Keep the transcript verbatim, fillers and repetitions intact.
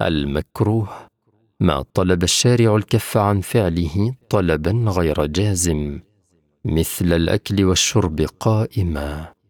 المكروه ما طلب الشارع الكف عن فعله طلبا غير جازم، مثل الأكل والشرب قائما.